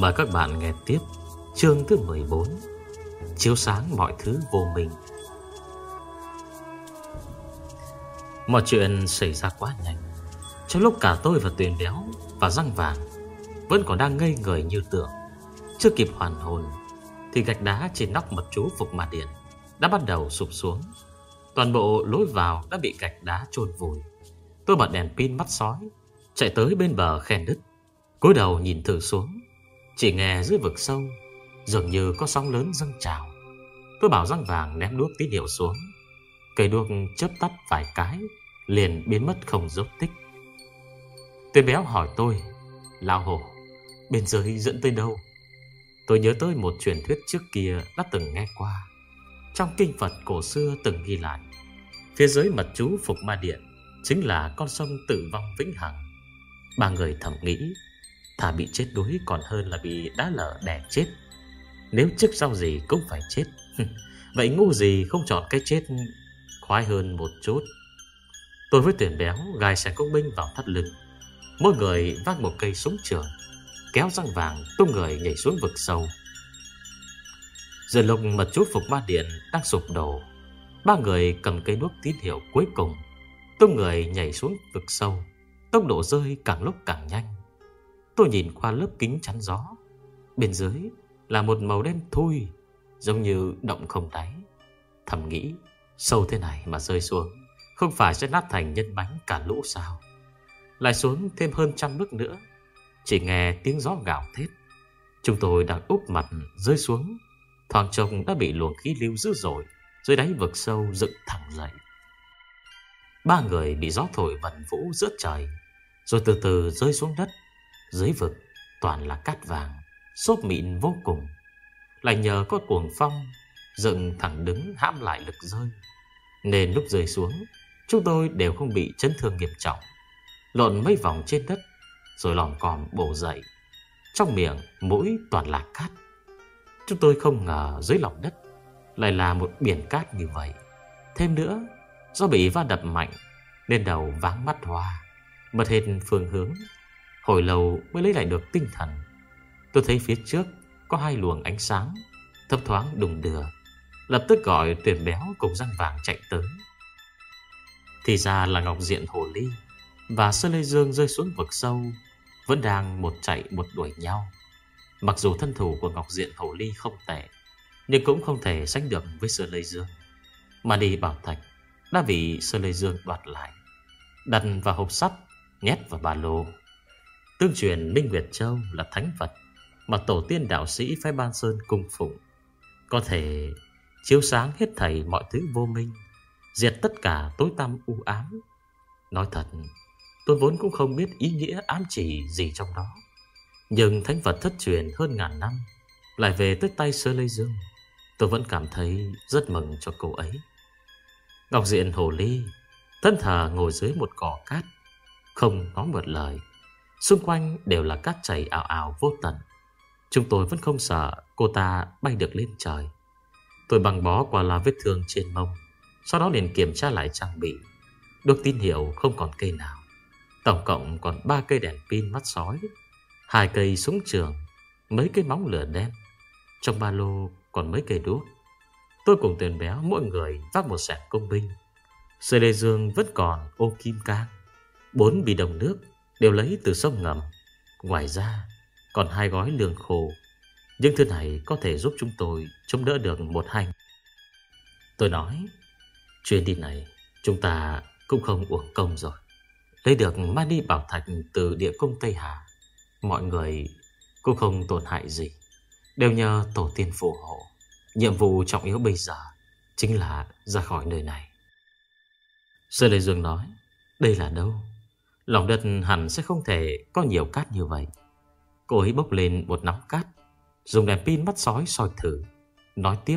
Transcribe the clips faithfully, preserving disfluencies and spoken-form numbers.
Mời các bạn nghe tiếp chương thứ mười bốn, chiếu sáng mọi thứ vô minh. Mọi chuyện xảy ra quá nhanh. Trong lúc cả tôi và Tuyền Béo và Răng Vàng vẫn còn đang ngây người như tượng, chưa kịp hoàn hồn thì gạch đá trên nóc mật chú Phục Ma Điện đã bắt đầu sụp xuống. Toàn bộ lối vào đã bị gạch đá chôn vùi. Tôi bật đèn pin mắt sói, chạy tới bên bờ khe nứt, cúi đầu nhìn thử xuống. Chỉ nghe dưới vực sâu dường như có sóng lớn dâng trào. Tôi bảo Răng Vàng ném đuốc tín hiệu xuống. Cây đuốc chớp tắt vài cái, liền biến mất không dấu tích. Tuyền Béo hỏi tôi: Lão Hồ, bên dưới dẫn tới đâu? Tôi nhớ tới một truyền thuyết trước kia đã từng nghe qua. Trong kinh Phật cổ xưa từng ghi lại, phía dưới mật chú Phục Ma Điện chính là con sông tử vong vĩnh hằng. Ba người thầm nghĩ, thà bị chết đuối còn hơn là bị đá lở đè chết. Nếu trước sau gì cũng phải chết, vậy ngu gì không chọn cái chết khoái hơn một chút. Tôi với Tuyền Béo gài xe công binh vào thắt lưng, mỗi người vác một cây súng trường, kéo Răng Vàng tung người nhảy xuống vực sâu. Giờ lúc mật chú Phục Ma Điện đang sụp đổ, ba người cầm cây đuốc tín hiệu cuối cùng, tung người nhảy xuống vực sâu. Tốc độ rơi càng lúc càng nhanh. Tôi nhìn qua lớp kính chắn gió, bên dưới là một màu đen thui, giống như động không đáy. Thầm nghĩ, sâu thế này mà rơi xuống, không phải sẽ nát thành nhân bánh cả lũ sao? Lại xuống thêm hơn trăm bước nữa, chỉ nghe tiếng gió gào thét. Chúng tôi đang úp mặt rơi xuống, thoáng trông đã bị luồng khí lưu dữ dội dưới đáy vực sâu dựng thẳng dậy. Ba người bị gió thổi vần vũ giữa trời, rồi từ từ rơi xuống đất. Dưới vực toàn là cát vàng, xốp mịn vô cùng. Lại nhờ có cuồng phong dựng thẳng đứng hãm lại lực rơi, nên lúc rơi xuống chúng tôi đều không bị chấn thương nghiêm trọng. Lộn mấy vòng trên đất rồi lòm còm bổ dậy, trong miệng mũi toàn là cát. Chúng tôi không ngờ dưới lòng đất lại là một biển cát như vậy. Thêm nữa, do bị va đập mạnh nên đầu váng mắt hoa, mất hết phương hướng. Hồi lâu mới lấy lại được tinh thần. Tôi thấy phía trước có hai luồng ánh sáng thấp thoáng đùng đưa, lập tức gọi Tuyền Béo cùng Răng Vàng chạy tới. Thì ra là Ngọc Diện Hồ Ly và Sơ Lê Dương rơi xuống vực sâu, vẫn đang một chạy một đuổi nhau. Mặc dù thân thủ của Ngọc Diện Hồ Ly không tệ, nhưng cũng không thể sánh được với Sơ Lê Dương. Mà đi bảo thạch đã bị Sơ Lê Dương đoạt lại, đặt vào hộp sắt, nhét vào ba lô. Tương truyền Minh Nguyệt Châu là thánh vật mà tổ tiên đạo sĩ phái Ban Sơn cung phụng, có thể chiếu sáng hết thảy mọi thứ vô minh, diệt tất cả tối tăm u ám. Nói thật, tôi vốn cũng không biết ý nghĩa ám chỉ gì trong đó, nhưng thánh vật thất truyền hơn ngàn năm lại về tới tay Sơ Lê Dương, tôi vẫn cảm thấy rất mừng cho cô ấy. Ngọc Diện Hồ Ly thân thờ ngồi dưới một cỏ cát, không nói một lời. Xung quanh đều là cát chảy ảo ảo vô tận. Chúng tôi vẫn không sợ cô ta bay được lên trời. Tôi băng bó qua là vết thương trên mông, sau đó liền kiểm tra lại trang bị. Đuốc tín hiệu không còn cây nào. Tổng cộng còn ba cây đèn pin mắt sói, hai cây súng trường, mấy cây móng lửa đen. Trong ba lô còn mấy cây đuốc. Tôi cùng Tuyền Béo mỗi người vác một xẻng công binh. Sơ Lê Dương vẫn còn ô kim cang, bốn bì đồng nước đều lấy từ sông ngầm. Ngoài ra còn hai gói lương khô. Những thứ này có thể giúp chúng tôi chống đỡ được một hai. Tôi nói, chuyến đi này chúng ta cũng không uổng công rồi. Lấy được mani bảo thạch từ địa cung Tây Hà, mọi người cũng không tổn hại gì, đều nhờ tổ tiên phù hộ. Nhiệm vụ trọng yếu bây giờ chính là ra khỏi nơi này. Sơ Lê Dương nói, đây là đâu? Lòng đất hẳn sẽ không thể có nhiều cát như vậy. Cô ấy bốc lên một nắm cát, dùng đèn pin mắt sói soi thử, nói tiếp,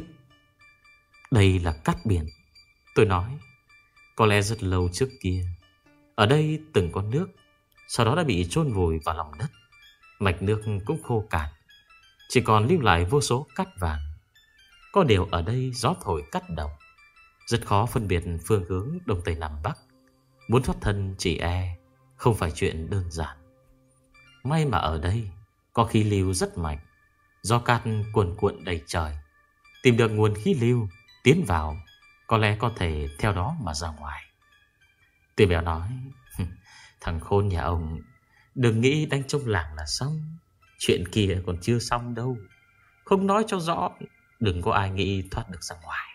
đây là cát biển. Tôi nói, có lẽ rất lâu trước kia ở đây từng có nước, sau đó đã bị chôn vùi vào lòng đất. Mạch nước cũng khô cạn, chỉ còn lưu lại vô số cát vàng. Có điều ở đây gió thổi cát động, rất khó phân biệt phương hướng đông tây nam bắc. Muốn thoát thân chỉ e không phải chuyện đơn giản. May mà ở đây có khí lưu rất mạnh, gió cát cuồn cuộn đầy trời. Tìm được nguồn khí lưu, tiến vào, có lẽ có thể theo đó mà ra ngoài. Tuyền Béo nói, thằng khôn nhà ông đừng nghĩ đánh trong làng là xong. Chuyện kia còn chưa xong đâu. Không nói cho rõ, đừng có ai nghĩ thoát được ra ngoài.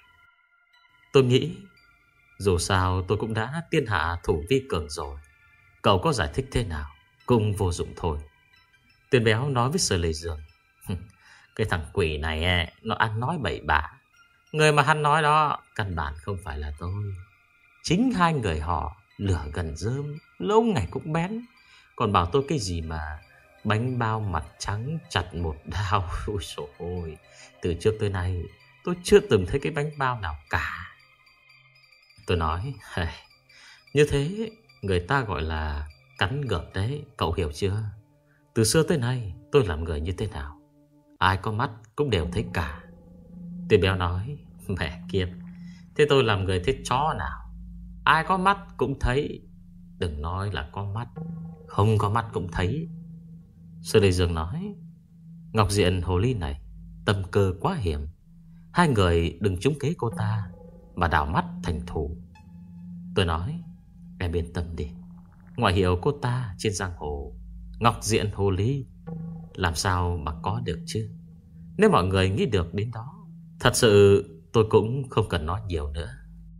Tôi nghĩ dù sao tôi cũng đã tiên hạ thủ vi cường rồi. Cậu có giải thích thế nào cũng vô dụng thôi. Tuyền Béo nói với Sở Lê Dương, cái thằng quỷ này ấy, nó ăn nói bậy bạ. Người mà hắn nói đó căn bản không phải là tôi. Chính hai người họ lửa gần rơm, lâu ngày cũng bén. Còn bảo tôi cái gì mà bánh bao mặt trắng chặt một đao. Ôi dồi ôi, từ trước tới nay tôi chưa từng thấy cái bánh bao nào cả. Tôi nói, như thế người ta gọi là cắn ngược đấy, cậu hiểu chưa? Từ xưa tới nay tôi làm người như thế nào, ai có mắt cũng đều thấy cả. Tuyền Béo nói, mẹ kiếp, thế tôi làm người thế chó nào? Ai có mắt cũng thấy. Đừng nói là có mắt, không có mắt cũng thấy. Sở Lê Dương nói, Ngọc Diện hồ ly này tâm cơ quá hiểm. Hai người đừng trúng kế cô ta mà đảo mắt thành thù. Tôi nói, em yên tâm đi. Ngoại hiệu cô ta trên giang hồ Ngọc Diện hồ ly, làm sao mà có được chứ? Nếu mọi người nghĩ được đến đó, thật sự tôi cũng không cần nói nhiều nữa.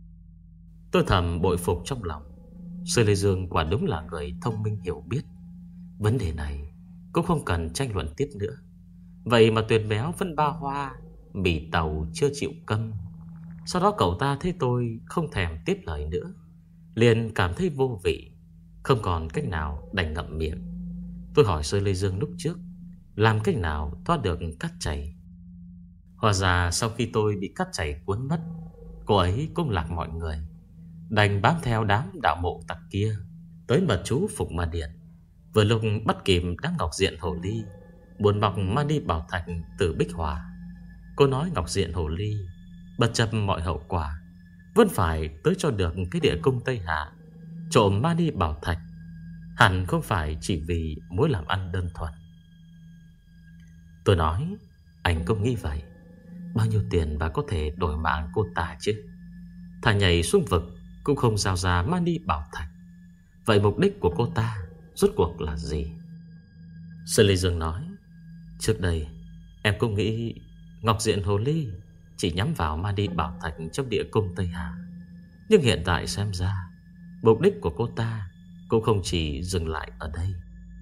Tôi thầm bội phục trong lòng. Sở Lê Dương quả đúng là người thông minh hiểu biết. Vấn đề này cũng không cần tranh luận tiếp nữa. Vậy mà Tuyền Béo vẫn ba hoa, mì tàu chưa chịu câm. Sau đó cậu ta thấy tôi không thèm tiếp lời nữa, liền cảm thấy vô vị, không còn cách nào đành ngậm miệng. Tôi hỏi Sở Lê Dương lúc trước làm cách nào thoát được cát chảy. Hóa ra sau khi tôi bị cát chảy cuốn mất, cô ấy cũng lạc mọi người, đành bám theo đám đạo mộ tặc kia tới mật chú Phục Ma Điện. Vừa lúc bắt kịp đám Ngọc Diện hồ ly buồn bọc Mani Bảo Thạch từ Bích Hòa. Cô nói Ngọc Diện hồ ly bất chấp mọi hậu quả vẫn phải tới cho được cái địa cung Tây Hạ, trộm Mani Bảo Thạch. Hẳn không phải chỉ vì muốn làm ăn đơn thuần. Tôi nói, anh cũng nghĩ vậy. Bao nhiêu tiền bà có thể đổi mạng cô ta chứ? Thà nhảy xuống vực cũng không giao ra Mani Bảo Thạch. Vậy mục đích của cô ta rốt cuộc là gì? Sở Lê Dương nói, trước đây em cũng nghĩ Ngọc Diện hồ ly chỉ nhắm vào Mani Bảo Thạch trong địa cung Tây Hạ. Nhưng hiện tại xem ra mục đích của cô ta cũng không chỉ dừng lại ở đây.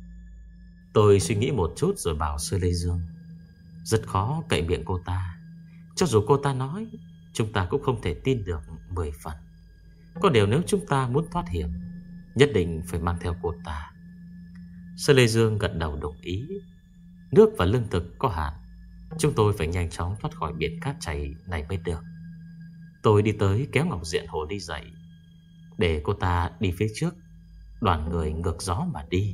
Tôi suy nghĩ một chút rồi bảo Sở Lê Dương, rất khó cậy miệng cô ta. Cho dù cô ta nói, chúng ta cũng không thể tin được mười phần. Có điều nếu chúng ta muốn thoát hiểm, nhất định phải mang theo cô ta. Sở Lê Dương gật đầu đồng ý. Nước và lương thực có hạn, chúng tôi phải nhanh chóng thoát khỏi biển cát chảy này mới được. Tôi đi tới kéo Ngọc Diện hồ ly dậy, để cô ta đi phía trước, đoàn người ngược gió mà đi.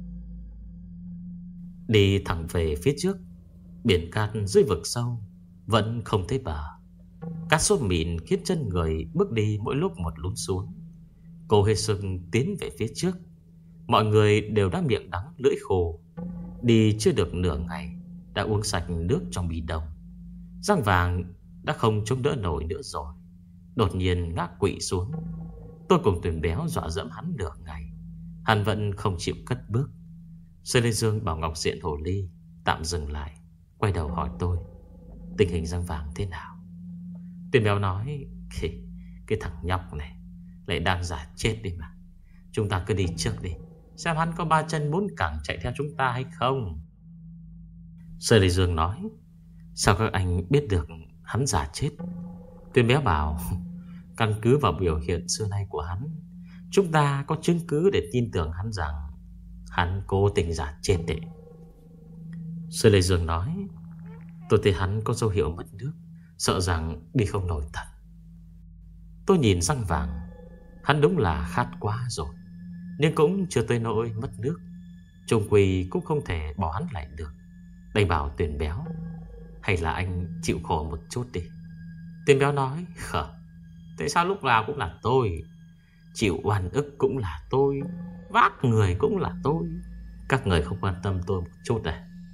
Đi thẳng về phía trước, biển cát dưới vực sâu vẫn không thấy bờ. Cát xốp mịn khiến chân người bước đi mỗi lúc một lún xuống. Cô hết sức tiến về phía trước. Mọi người đều đã miệng đắng lưỡi khô. Đi chưa được nửa ngày đã uống sạch nước trong bì đồng. Giang Vàng đã không chống đỡ nổi nữa rồi, đột nhiên ngã quỵ xuống. Tôi cùng Tuyền Béo dọa dẫm hắn nửa ngày, hắn vẫn không chịu cất bước. Sở Lê Dương bảo Ngọc Diện hồ ly tạm dừng lại, quay đầu hỏi tôi, tình hình Giang Vàng thế nào? Tuyền Béo nói, cái, cái thằng nhóc này lại đang giả chết đi mà. Chúng ta cứ đi trước đi, xem hắn có ba chân bốn cẳng chạy theo chúng ta hay không. Sở Lê Dương nói, sao các anh biết được hắn giả chết? Tuyền Béo bảo, căn cứ vào biểu hiện xưa nay của hắn, chúng ta có chứng cứ để tin tưởng hắn rằng hắn cố tình giả chết đấy. Sở Lê Dương nói, tôi thấy hắn có dấu hiệu mất nước, sợ rằng đi không nổi thật. Tôi nhìn Giang Vàng, hắn đúng là khát quá rồi, nhưng cũng chưa tới nỗi mất nước. Trung quy cũng không thể bỏ hắn lại được. Đành bảo Tuyền Béo, hay là anh chịu khổ một chút đi. Tuyền Béo nói, khờ, tại sao lúc nào cũng là tôi? Chịu oan ức cũng là tôi, vác người cũng là tôi. Các người không quan tâm tôi một chút à?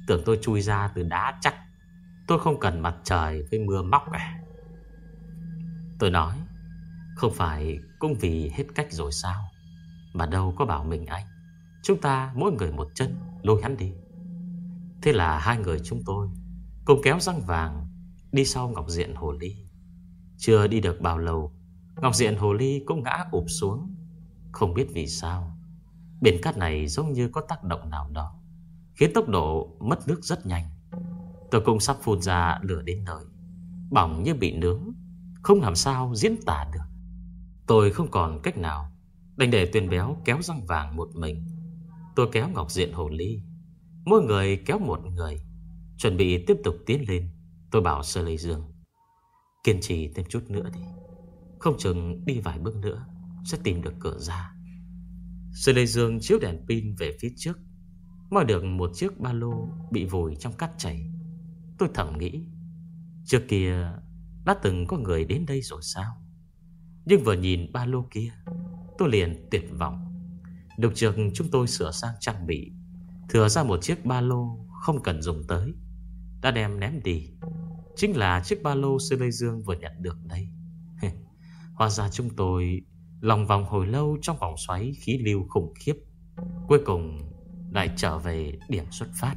Tưởng tôi chui ra từ đá chắc. Tôi không cần mặt trời với mưa móc à? Tôi nói, không phải cũng vì hết cách rồi sao? Mà đâu có bảo mình anh. Chúng ta mỗi người một chân lôi hắn đi. Thế là hai người chúng tôi cùng kéo răng vàng đi sau Ngọc Diện Hồ Ly. Chưa đi được bao lâu, Ngọc Diện Hồ Ly cũng ngã ụp xuống. Không biết vì sao, biển cát này giống như có tác động nào đó khiến tốc độ mất nước rất nhanh. Tôi cũng sắp phun ra lửa đến nơi, bỏng như bị nướng, không làm sao diễn tả được. Tôi không còn cách nào, đành để Tuyền Béo kéo răng vàng một mình. Tôi kéo Ngọc Diện Hồ Ly, mỗi người kéo một người, chuẩn bị tiếp tục tiến lên. Tôi bảo Sơ Lê Dương, kiên trì thêm chút nữa đi, không chừng đi vài bước nữa sẽ tìm được cửa ra. Sơ Lê Dương chiếu đèn pin về phía trước, moi được một chiếc ba lô bị vùi trong cát chảy. Tôi thầm nghĩ, trước kia đã từng có người đến đây rồi sao? Nhưng vừa nhìn ba lô kia, tôi liền tuyệt vọng. Lúc trước chúng tôi sửa sang trang bị, thừa ra một chiếc ba lô không cần dùng tới, đã đem ném đi. Chính là chiếc ba lô Sơ Lê Dương vừa nhận được đây. Hóa ra chúng tôi lòng vòng hồi lâu trong vòng xoáy khí lưu khủng khiếp, cuối cùng lại trở về điểm xuất phát.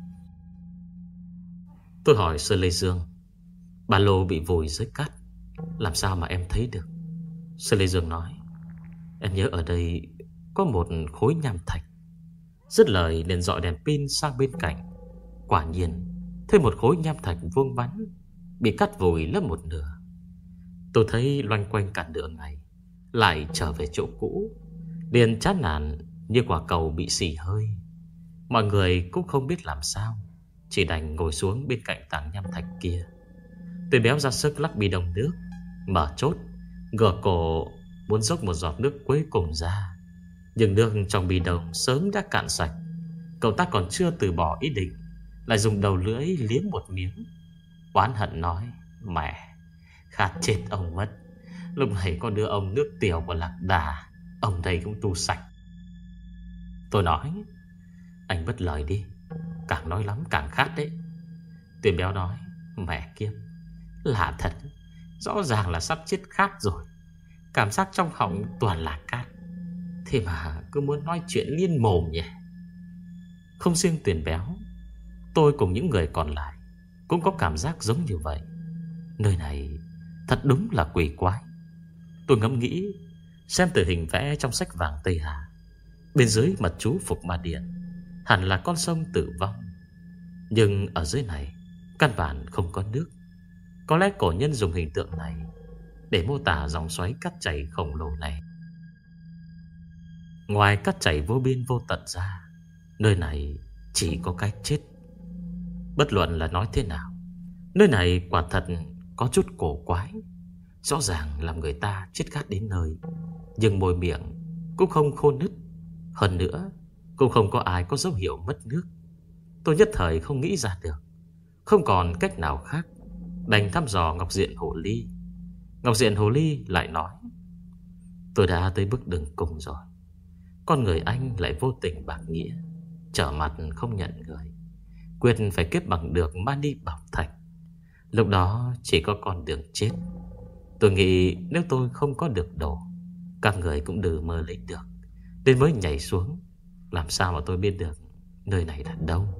Tôi hỏi Sơ Lê Dương, ba lô bị vùi dưới cát, làm sao mà em thấy được? Sơ Lê Dương nói, em nhớ ở đây có một khối nham thạch. Dứt lời liền dọi đèn pin sang bên cạnh. Quả nhiên thấy một khối nham thạch vuông vắn bị cắt vùi lấp một nửa. Tôi thấy loanh quanh cả nửa ngày, lại trở về chỗ cũ, liền chán nản như quả cầu bị xì hơi. Mọi người cũng không biết làm sao, chỉ đành ngồi xuống bên cạnh tảng nham thạch kia. Tuyền Béo ra sức lắc bi đồng nước, mở chốt, ngửa cổ muốn dốc một giọt nước cuối cùng ra. Nhưng nước trong bi đồng sớm đã cạn sạch. Cậu ta còn chưa từ bỏ ý định, lại dùng đầu lưỡi liếm một miếng, oán hận nói, mẹ, khát chết ông mất. Lúc này có đưa ông nước tiểu của lạc đà, ông đây cũng tu sạch. Tôi nói, anh bất lời đi, càng nói lắm càng khát đấy. Tuyền Béo nói, mẹ kiếp, lạ thật, rõ ràng là sắp chết khát rồi, cảm giác trong họng toàn là cát, thế mà cứ muốn nói chuyện liên mồm nhỉ. Không riêng Tuyền Béo, tôi cùng những người còn lại cũng có cảm giác giống như vậy. Nơi này thật đúng là quỷ quái. Tôi ngẫm nghĩ, xem từ hình vẽ trong sách vàng Tây Hà, bên dưới mật chú Phục Ma Điện hẳn là con sông tử vong. Nhưng ở dưới này căn bản không có nước. Có lẽ cổ nhân dùng hình tượng này để mô tả dòng xoáy cát chảy khổng lồ này. Ngoài cát chảy vô biên vô tận ra, nơi này chỉ có cái chết. Bất luận là nói thế nào, nơi này quả thật có chút cổ quái. Rõ ràng làm người ta chết khát đến nơi, nhưng môi miệng cũng không khô nứt. Hơn nữa cũng không có ai có dấu hiệu mất nước. Tôi nhất thời không nghĩ ra được, không còn cách nào khác, đành thăm dò Ngọc Diện Hồ Ly. Ngọc Diện Hồ Ly lại nói, tôi đã tới bước đường cùng rồi. Con người anh lại vô tình bạc nghĩa, trở mặt không nhận người, quyết phải kết bằng được Mani Bảo Thạch. Lúc đó chỉ có con đường chết. Tôi nghĩ nếu tôi không có được đồ, các người cũng đừng mơ lấy được, đến mới nhảy xuống. Làm sao mà tôi biết được nơi này là đâu?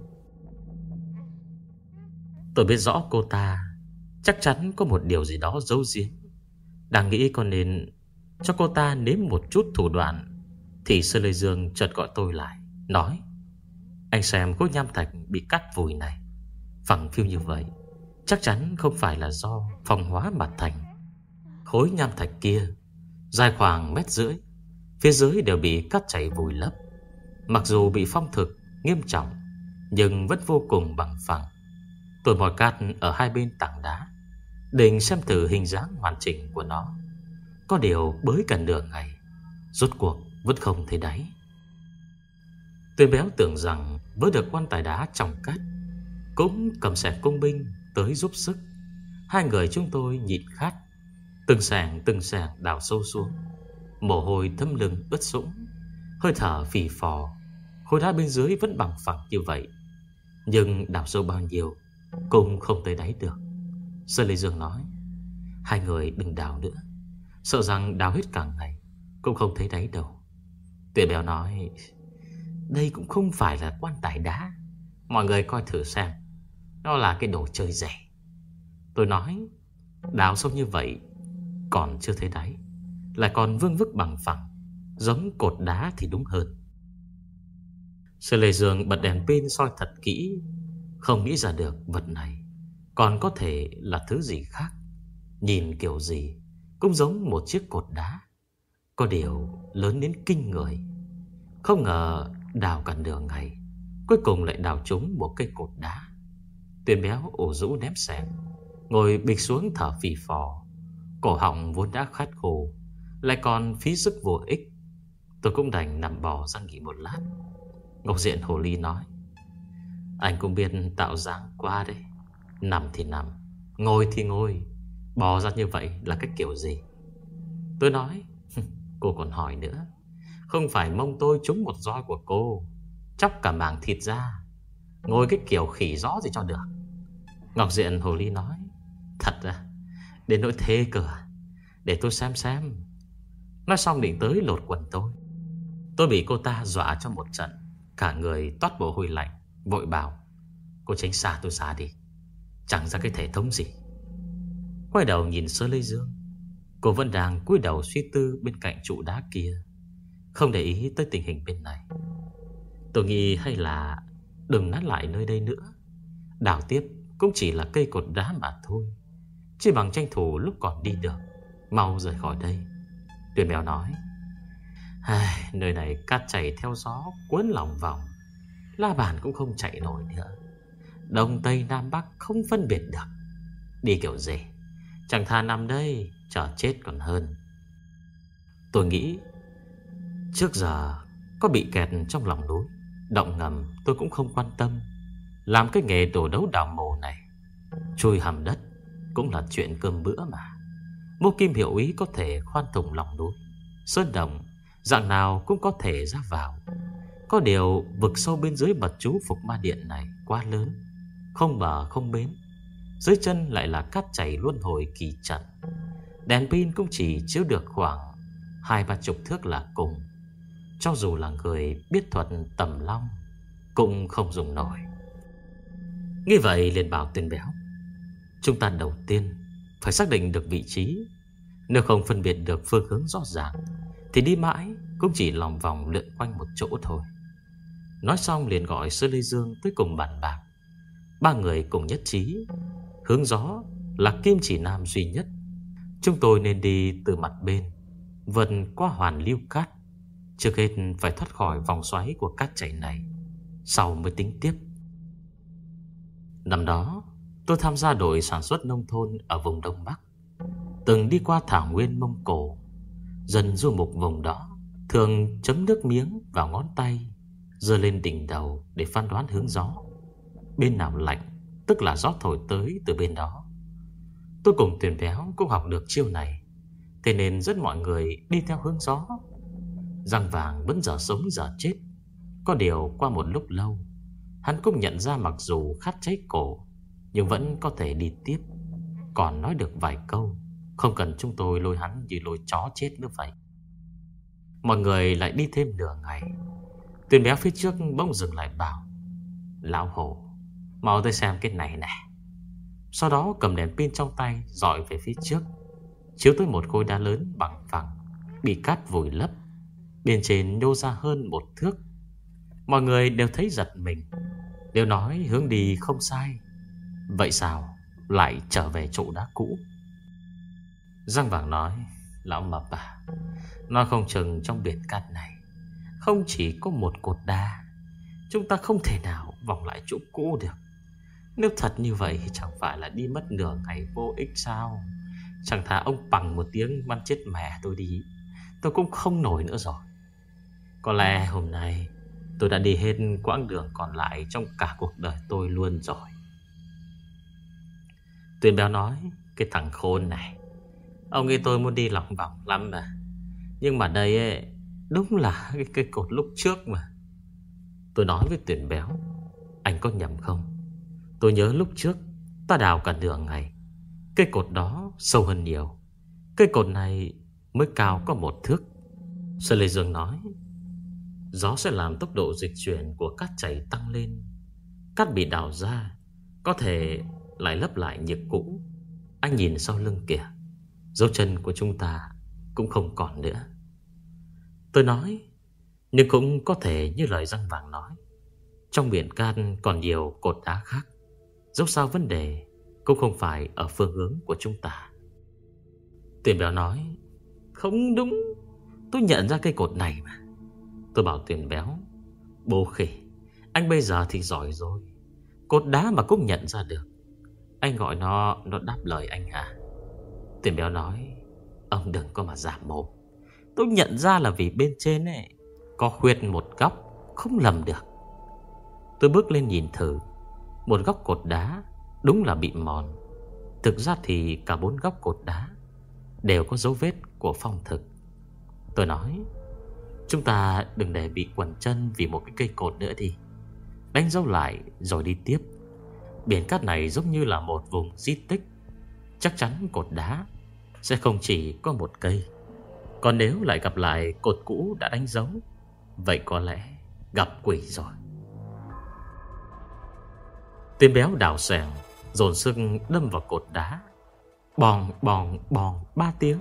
Tôi biết rõ cô ta chắc chắn có một điều gì đó giấu giếm. Đang nghĩ có nên cho cô ta nếm một chút thủ đoạn, thì Sơ Lê Dương chợt gọi tôi lại, nói, anh xem khối nham thạch bị cắt vùi này, phẳng phiu như vậy, chắc chắn không phải là do phong hóa mà thành. Khối nham thạch kia dài khoảng mét rưỡi, phía dưới đều bị cát chảy vùi lấp. Mặc dù bị phong thực nghiêm trọng, nhưng vẫn vô cùng bằng phẳng. Tôi mò cát ở hai bên tảng đá, định xem thử hình dáng hoàn chỉnh của nó. Có điều bới cả nửa ngày, rốt cuộc vẫn không thấy đáy. Tuyền Béo tưởng rằng với được quan tài đá trong cát, cũng cầm xẻng công binh tới giúp sức. Hai người chúng tôi nhịn khát, từng xẻng từng xẻng đào sâu xuống. Mồ hôi thấm lưng ướt sũng, hơi thở phì phò. Khối đá bên dưới vẫn bằng phẳng như vậy. Nhưng đào sâu bao nhiêu cũng không tới đáy được. Sơn Lê Dương nói: Hai người đừng đào nữa, sợ rằng đào hết cả ngày cũng không thấy đáy đâu. Tuyệt Béo nói: Đây cũng không phải là quan tài đá, mọi người coi thử xem, nó là cái đồ chơi rẻ. Tôi nói: Đào sâu như vậy còn chưa thấy đáy, lại còn vương vức bằng phẳng, giống cột đá thì đúng hơn. Sơn Lê Dương bật đèn pin soi thật kỹ, không nghĩ ra được vật này còn có thể là thứ gì khác. Nhìn kiểu gì cũng giống một chiếc cột đá, có điều lớn đến kinh người. Không ngờ đào cả nửa ngày, cuối cùng lại đào trúng một cây cột đá. Tuyển Béo ủ rũ ném xẻng, ngồi bịch xuống thở phì phò. Cổ họng vốn đã khát khô, lại còn phí sức vô ích. Tôi cũng đành nằm bò ra nghỉ một lát. Ngọc Diện Hồ Ly nói: Anh cũng biết tạo dáng qua đấy. Nằm thì nằm, ngồi thì ngồi, bò ra như vậy là cái kiểu gì? Tôi nói: Cô còn hỏi nữa, không phải mông tôi trúng một roi của cô, chóc cả mảng thịt ra, ngồi cái kiểu khỉ gió gì cho được. Ngọc Diện Hồ Ly nói: Thật à? Đến nỗi thế cơ à? Để tôi xem xem. Nói xong định tới lột quần tôi. Tôi bị cô ta dọa cho một trận, cả người toát mồ hôi lạnh, vội bảo: Cô tránh xa tôi xa đi, chẳng ra cái thể thống gì. Quay đầu nhìn Sơn Lê Dương, cô vẫn đang cúi đầu suy tư bên cạnh trụ đá kia, không để ý tới tình hình bên này. Tôi nghĩ hay là đừng nát lại nơi đây nữa, đào tiếp cũng chỉ là cây cột đá mà thôi, chỉ bằng tranh thủ lúc còn đi được, mau rời khỏi đây. Tuyển Béo nói: Nơi này cát chảy theo gió cuốn lòng vòng, la bàn cũng không chạy nổi nữa, đông tây nam bắc không phân biệt được. Đi kiểu gì, chẳng thà nằm đây chờ chết còn hơn. Tôi nghĩ trước giờ có bị kẹt trong lòng núi, động ngầm tôi cũng không quan tâm. Làm cái nghề đổ đấu đào mồ này, chui hầm đất cũng là chuyện cơm bữa mà. Mô Kim Hiệu Ý có thể khoan thủng lòng núi, sơn động dạng nào cũng có thể ra vào. Có điều vực sâu bên dưới mật chú Phục Ma Điện này quá lớn, không bờ không bến, dưới chân lại là cát chảy luân hồi kỳ trận. Đèn pin cũng chỉ chiếu được khoảng hai ba chục thước là cùng. Cho dù là người biết thuật tầm long cũng không dùng nổi. Như vậy liền bảo Tuyển Béo: Chúng ta đầu tiên phải xác định được vị trí. Nếu không phân biệt được phương hướng rõ ràng thì đi mãi cũng chỉ lòng vòng lượn quanh một chỗ thôi. Nói xong liền gọi Sơn Lê Dương tới cùng bàn bạc. Ba người cùng nhất trí, hướng gió là kim chỉ nam duy nhất. Chúng tôi nên đi từ mặt bên, vượt qua hoàn lưu cát. Trước hết phải thoát khỏi vòng xoáy của cát chảy này, sau mới tính tiếp. Năm đó tôi tham gia đội sản xuất nông thôn ở vùng Đông Bắc, từng đi qua thảo nguyên Mông Cổ. Dân du mục vùng đó thường chấm nước miếng vào ngón tay, giơ lên đỉnh đầu để phán đoán hướng gió. Bên nào lạnh tức là gió thổi tới từ bên đó. Tôi cùng Tuyển Béo cũng học được chiêu này, thế nên rất mọi người đi theo hướng gió. Răng Vàng vẫn giờ sống giờ chết. Có điều qua một lúc lâu, hắn cũng nhận ra mặc dù khát cháy cổ, nhưng vẫn có thể đi tiếp, còn nói được vài câu, không cần chúng tôi lôi hắn như lôi chó chết nữa vậy. Mọi người lại đi thêm nửa ngày. Tuyển Béo phía trước bỗng dừng lại bảo: Lão Hổ, mau tới xem cái này nè. Sau đó cầm đèn pin trong tay dọi về phía trước, chiếu tới một khối đá lớn bằng phẳng, bị cát vùi lấp, bên trên nhô ra hơn một thước. Mọi người đều thấy giật mình, đều nói hướng đi không sai. Vậy sao lại trở về chỗ đá cũ? Răng Vàng nói: Lão Mập à, nói không chừng trong biển cát này không chỉ có một cột đá, chúng ta không thể nào vòng lại chỗ cũ được. Nếu thật như vậy thì chẳng phải là đi mất nửa ngày vô ích sao? Chẳng thà ông bằng một tiếng bắn chết mẹ tôi đi, tôi cũng không nổi nữa rồi. Có lẽ hôm nay tôi đã đi hết quãng đường còn lại trong cả cuộc đời tôi luôn rồi. Tuyển Béo nói: Cái thằng khôn này, ông nghĩ tôi muốn đi lòng vòng lắm mà. Nhưng mà đây ấy, đúng là cái, cái cột lúc trước mà. Tôi nói với Tuyển Béo: Anh có nhầm không? Tôi nhớ lúc trước ta đào cả nửa ngày, cây cột đó sâu hơn nhiều. Cây cột này mới cao có một thước. Sở Lê Dương nói: Gió sẽ làm tốc độ dịch chuyển của cát chảy tăng lên. Cát bị đào ra có thể lại lấp lại như cũ. Anh nhìn sau lưng kìa, dấu chân của chúng ta cũng không còn nữa. Tôi nói: Nhưng cũng có thể như lời răng vàng nói, trong biển cát còn nhiều cột đá khác. Dẫu sao vấn đề cũng không phải ở phương hướng của chúng ta. Tuyền Béo nói: Không đúng, tôi nhận ra cây cột này mà. Tôi bảo Tuyền Béo: Bố khỉ, anh bây giờ thì giỏi rồi, cột đá mà cũng nhận ra được. Anh gọi nó Nó đáp lời anh à? Tuyền Béo nói: Ông đừng có mà giả mồm. Tôi nhận ra là vì bên trên ấy có khuyết một góc, không lầm được. Tôi bước lên nhìn thử. Một góc cột đá đúng là bị mòn. Thực ra thì cả bốn góc cột đá đều có dấu vết của phong thực. Tôi nói: Chúng ta đừng để bị quằn chân vì một cái cây cột nữa đi. Đánh dấu lại rồi đi tiếp. Biển cát này giống như là một vùng di tích. Chắc chắn cột đá sẽ không chỉ có một cây. Còn nếu lại gặp lại cột cũ đã đánh dấu, vậy có lẽ gặp quỷ rồi. Tên Béo đào xẻng dồn sức đâm vào cột đá. Bòn bòn bòn ba tiếng.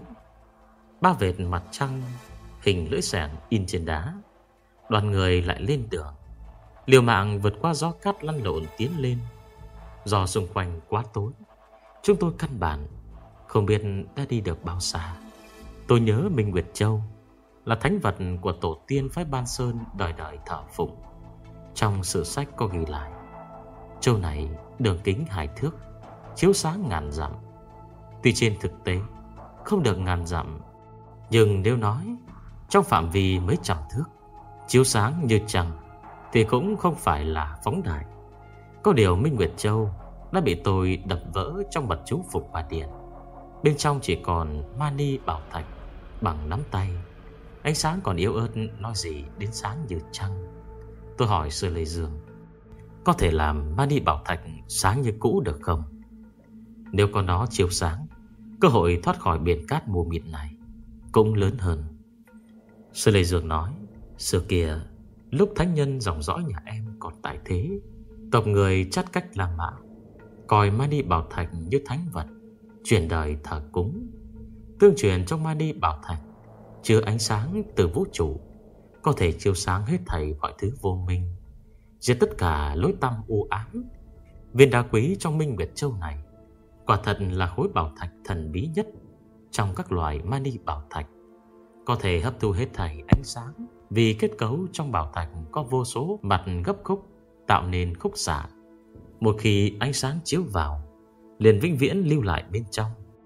Ba vệt mặt trăng hình lưỡi xẻng in trên đá. Đoàn người lại lên đường, liều mạng vượt qua gió cát lăn lộn tiến lên. Do xung quanh quá tối, chúng tôi căn bản không biết đã đi được bao xa. Tôi nhớ Minh Nguyệt Châu là thánh vật của tổ tiên phái Ban Sơn đời đời thờ phụng. Trong sử sách có ghi lại, châu này đường kính hai thước, chiếu sáng ngàn dặm. Tuy trên thực tế không được ngàn dặm, nhưng nếu nói trong phạm vi mấy trăm thước, chiếu sáng như trăng, thì cũng không phải là phóng đại. Có điều Minh Nguyệt Châu đã bị tôi đập vỡ trong mật chú Phục Hòa Điện. Bên trong chỉ còn mani bảo thạch bằng nắm tay. Ánh sáng còn yếu ớt, nói gì đến sáng như trăng. Tôi hỏi Sư Lê Dương: Có thể làm mani bảo thạch sáng như cũ được không? Nếu có nó chiếu sáng, cơ hội thoát khỏi biển cát mù mịt này cũng lớn hơn. Sư Lê Dương nói: Xưa kia, lúc thánh nhân dòng dõi nhà em còn tại thế, tộc người chắt cách làm mạo, coi mani bảo thạch như thánh vật, truyền đời thờ cúng. Tương truyền trong mani bảo thạch chứa ánh sáng từ vũ trụ, có thể chiếu sáng hết thảy mọi thứ vô minh, diệt tất cả lối tăm u ám. Viên đá quý trong Minh Nguyệt Châu này quả thật là khối bảo thạch thần bí nhất trong các loại mani bảo thạch, có thể hấp thu hết thảy ánh sáng. Vì kết cấu trong bảo thạch có vô số mặt gấp khúc, tạo nên khúc xạ. Một khi ánh sáng chiếu vào, liền vĩnh viễn lưu lại bên trong.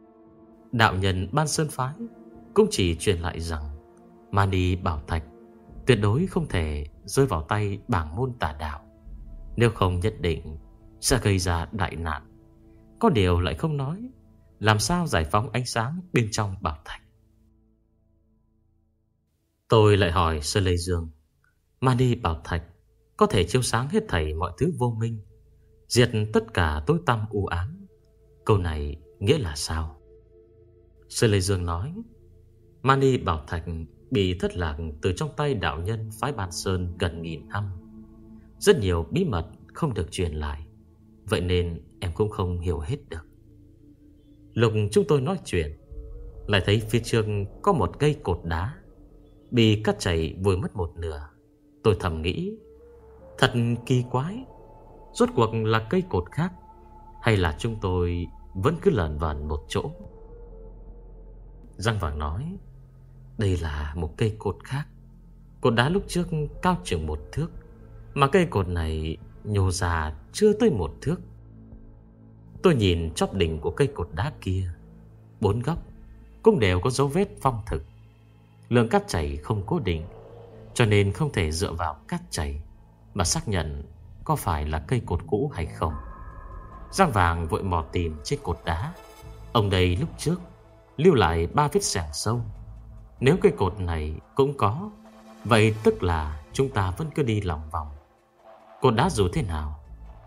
Đạo nhân Ban Sơn phái cũng chỉ truyền lại rằng mani bảo thạch tuyệt đối không thể rơi vào tay bảng môn tà đạo, nếu không nhất định sẽ gây ra đại nạn. Có điều lại không nói làm sao giải phóng ánh sáng bên trong bảo thạch. Tôi lại hỏi Sơ Lê Dương: Mani bảo thạch có thể chiếu sáng hết thảy mọi thứ vô minh, diệt tất cả tối tăm u ám. Câu này nghĩa là sao? Sơ Lê Dương nói: Mani bảo thạch bị thất lạc từ trong tay đạo nhân phái Ban Sơn gần nghìn năm. Rất nhiều bí mật không được truyền lại, vậy nên em cũng không hiểu hết được. Lúc chúng tôi nói chuyện, lại thấy phía trước có một cây cột đá bị cát chảy vùi mất một nửa. Tôi thầm nghĩ, thật kỳ quái, rốt cuộc là cây cột khác, hay là chúng tôi vẫn cứ lởn vởn một chỗ? Giang Vàng nói: Đây là một cây cột khác. Cột đá lúc trước cao chừng một thước, mà cây cột này nhô ra chưa tới một thước. Tôi nhìn chóp đỉnh của cây cột đá kia, bốn góc cũng đều có dấu vết phong thực. Lượng cát chảy không cố định, cho nên không thể dựa vào cát chảy mà xác nhận có phải là cây cột cũ hay không. Giang Vàng vội mò tìm trên cột đá. Ông đây lúc trước lưu lại ba vết xẻng sâu. Nếu cây cột này cũng có, vậy tức là chúng ta vẫn cứ đi lòng vòng. Cột đá dù thế nào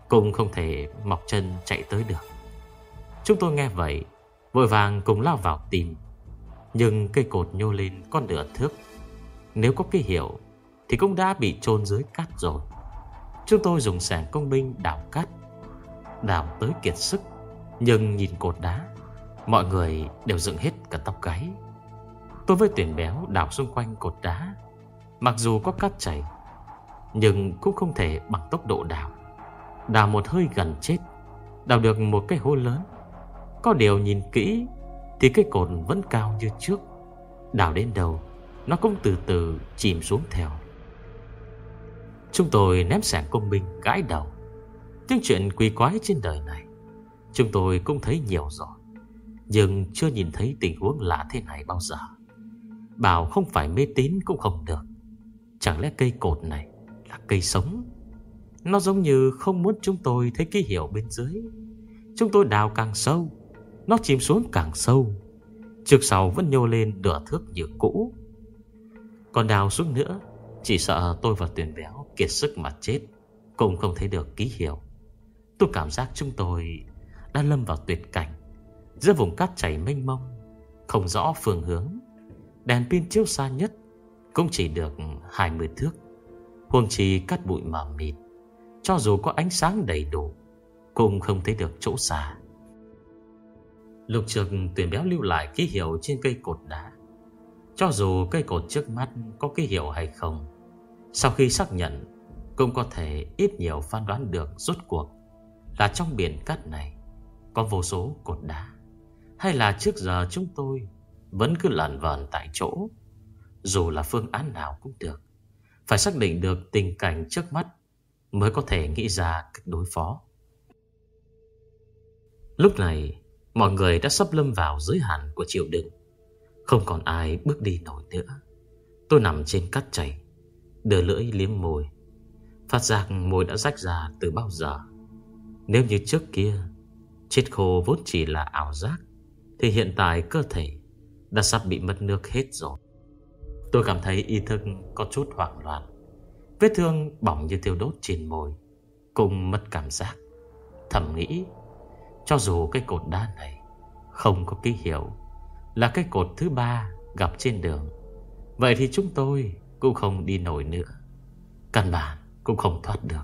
cũng không thể mọc chân chạy tới được. Chúng tôi nghe vậy vội vàng cùng lao vào tìm. Nhưng cây cột nhô lên có nửa thước, nếu có ký hiệu thì cũng đã bị chôn dưới cát rồi. Chúng tôi dùng xẻng công binh đào cát, đào tới kiệt sức. Nhưng nhìn cột đá, mọi người đều dựng hết cả tóc gáy. Tôi với Tuyển Béo đào xung quanh cột đá. Mặc dù có cát chảy, nhưng cũng không thể bằng tốc độ đào. Đào một hơi gần chết, đào được một cái hố lớn. Có điều nhìn kỹ thì cái cột vẫn cao như trước. Đào đến đâu nó cũng từ từ chìm xuống theo. Chúng tôi ném xẻng công binh gãi đầu. Những chuyện quỷ quái trên đời này chúng tôi cũng thấy nhiều rồi, nhưng chưa nhìn thấy tình huống lạ thế này bao giờ. Bảo không phải mê tín cũng không được. Chẳng lẽ cây cột này là cây sống? Nó giống như không muốn chúng tôi thấy ký hiệu bên dưới. Chúng tôi đào càng sâu, nó chìm xuống càng sâu. Trước sau vẫn nhô lên nửa thước như cũ. Còn đào xuống nữa, chỉ sợ tôi và Tuyển Béo kiệt sức mà chết, cũng không thấy được ký hiệu. Tôi cảm giác chúng tôi đã lâm vào tuyệt cảnh, giữa vùng cát chảy mênh mông, không rõ phương hướng. Đèn pin chiếu xa nhất cũng chỉ được hai mươi thước, huống chi cát bụi mờ mịt. Cho dù có ánh sáng đầy đủ cũng không thấy được chỗ xa. Lục Trực Tuyển Béo lưu lại ký hiệu trên cây cột đá. Cho dù cây cột trước mắt có ký hiệu hay không, sau khi xác nhận cũng có thể ít nhiều phán đoán được rốt cuộc là trong biển cát này có vô số cột đá, hay là trước giờ chúng tôi vẫn cứ lẩn vẩn tại chỗ. Dù là phương án nào cũng được, phải xác định được tình cảnh trước mắt mới có thể nghĩ ra cách đối phó. Lúc này mọi người đã sắp lâm vào giới hạn của chịu đựng, không còn ai bước đi nổi nữa. Tôi nằm trên cát chảy, đưa lưỡi liếm môi, phát giác môi đã rách ra từ bao giờ. Nếu như trước kia chết khô vốn chỉ là ảo giác, thì hiện tại cơ thể đã sắp bị mất nước hết rồi. Tôi cảm thấy ý thức có chút hoảng loạn. Vết thương bỏng như thiêu đốt trên môi, cùng mất cảm giác. Thầm nghĩ, cho dù cái cột đá này không có ký hiệu, là cái cột thứ ba gặp trên đường, vậy thì chúng tôi cũng không đi nổi nữa, căn bản cũng không thoát được.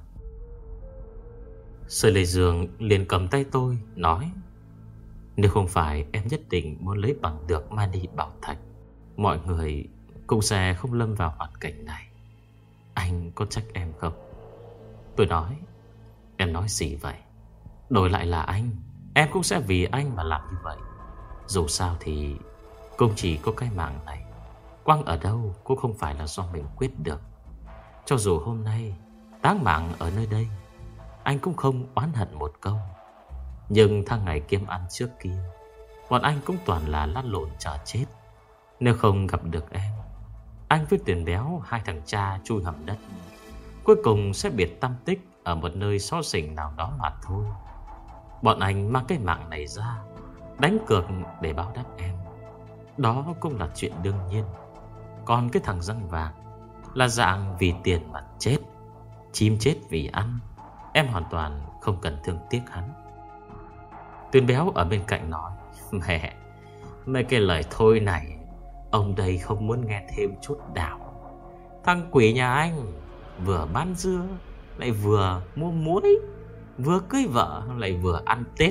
Sở Lê Dương liền cầm tay tôi nói, nếu không phải em nhất định muốn lấy bằng được Mani Bảo Thạch, mọi người cũng sẽ không lâm vào hoàn cảnh này. Anh có trách em không? Tôi nói, em nói gì vậy? Đổi lại là anh, em cũng sẽ vì anh mà làm như vậy. Dù sao thì cũng chỉ có cái mạng này, quăng ở đâu cũng không phải là do mình quyết được. Cho dù hôm nay táng mạng ở nơi đây, anh cũng không oán hận một câu. Nhưng tháng ngày kiếm ăn trước kia, bọn anh cũng toàn là lăn lộn chờ chết. Nếu không gặp được em, anh với Tuyển Béo, hai thằng cha chui hầm đất, cuối cùng sẽ biệt tăm tích ở một nơi xó xỉnh nào đó mà thôi. Bọn anh mang cái mạng này ra đánh cược để báo đáp em, đó cũng là chuyện đương nhiên. Còn cái thằng răng vàng là dạng vì tiền mà chết, chim chết vì ăn, em hoàn toàn không cần thương tiếc hắn. Tuyển Béo ở bên cạnh nói, mẹ, mấy cái lời thôi này ông đây không muốn nghe thêm chút nào. Thằng quỷ nhà anh vừa bán dưa lại vừa mua muối, vừa cưới vợ lại vừa ăn Tết.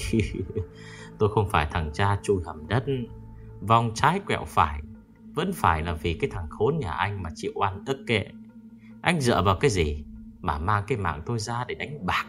Tôi không phải thằng cha chui hầm đất, vòng trái quẹo phải, vẫn phải là vì cái thằng khốn nhà anh mà chịu oan ức kệ. Anh dựa vào cái gì mà mang cái mạng tôi ra để đánh bạc?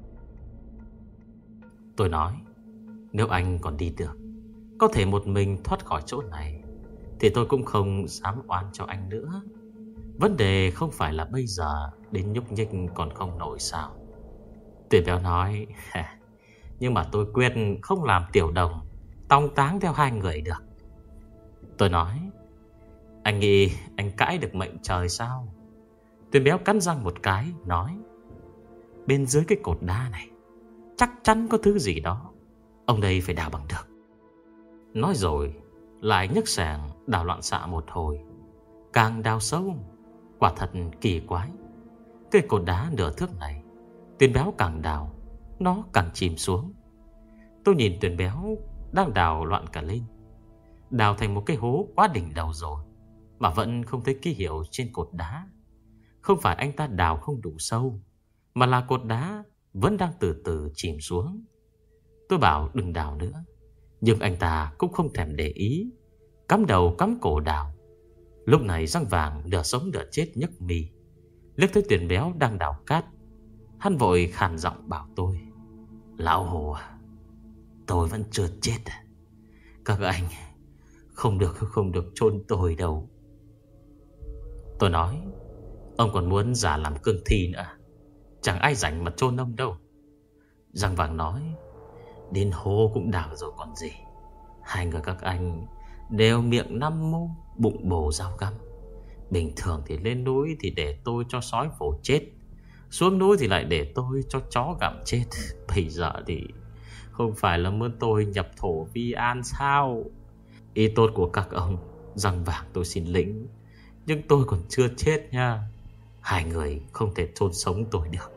Tôi nói, nếu anh còn đi được, có thể một mình thoát khỏi chỗ này, thì tôi cũng không dám oan cho anh nữa. Vấn đề không phải là bây giờ đến nhúc nhích còn không nổi sao? Tuyển Béo nói, nhưng mà tôi quyết không làm tiểu đồng tong táng theo hai người được. Tôi nói, anh nghĩ anh cãi được mệnh trời sao? Tuyển Béo cắn răng một cái nói, bên dưới cái cột đá này chắc chắn có thứ gì đó, ông đây phải đào bằng được. Nói rồi lại nhấc xẻng đào loạn xạ một hồi, càng đào sâu, quả thật kỳ quái. Cái cột đá nửa thước này Tuyền béo càng đào, nó càng chìm xuống. Tôi nhìn Tuyền béo đang đào loạn cả lên. Đào thành một cái hố quá đỉnh đầu rồi mà vẫn không thấy ký hiệu trên cột đá. Không phải anh ta đào không đủ sâu, mà là cột đá vẫn đang từ từ chìm xuống. Tôi bảo đừng đào nữa, nhưng anh ta cũng không thèm để ý, cắm đầu cắm cổ đào. Lúc này răng vàng nửa sống nửa chết nhấc mì, liếc thấy Tuyền béo đang đào cát. Hắn vội khàn giọng bảo tôi: Lão Hồ à, tôi vẫn chưa chết. Các anh không được không được chôn tôi đâu. Tôi nói: Ông còn muốn giả làm cương thi nữa, chẳng ai rảnh mà chôn ông đâu. Răng vàng nói: Đến hố cũng đào rồi còn gì. Hai người các anh đều miệng năm mô, bụng bồ dao găm. Bình thường thì lên núi thì để tôi cho sói phổ chết, xuống núi thì lại để tôi cho chó gặm chết. Bây giờ thì không phải là muốn tôi nhập thổ vi an sao? Ý tốt của các ông, răng vàng tôi xin lĩnh, nhưng tôi còn chưa chết nha. Hai người không thể chôn sống tôi được.